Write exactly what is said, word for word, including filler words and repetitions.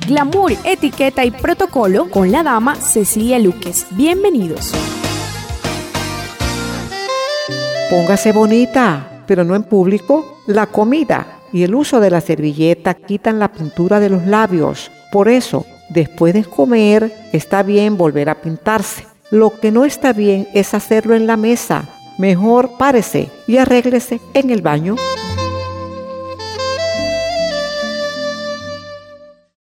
glamour, etiqueta y protocolo con la dama Cecilia Luques. Bienvenidos. Póngase bonita, pero no en público. La comida y el uso de la servilleta quitan la pintura de los labios. Por eso, después de comer, está bien volver a pintarse. Lo que no está bien es hacerlo en la mesa. Mejor párese y arréglese en el baño.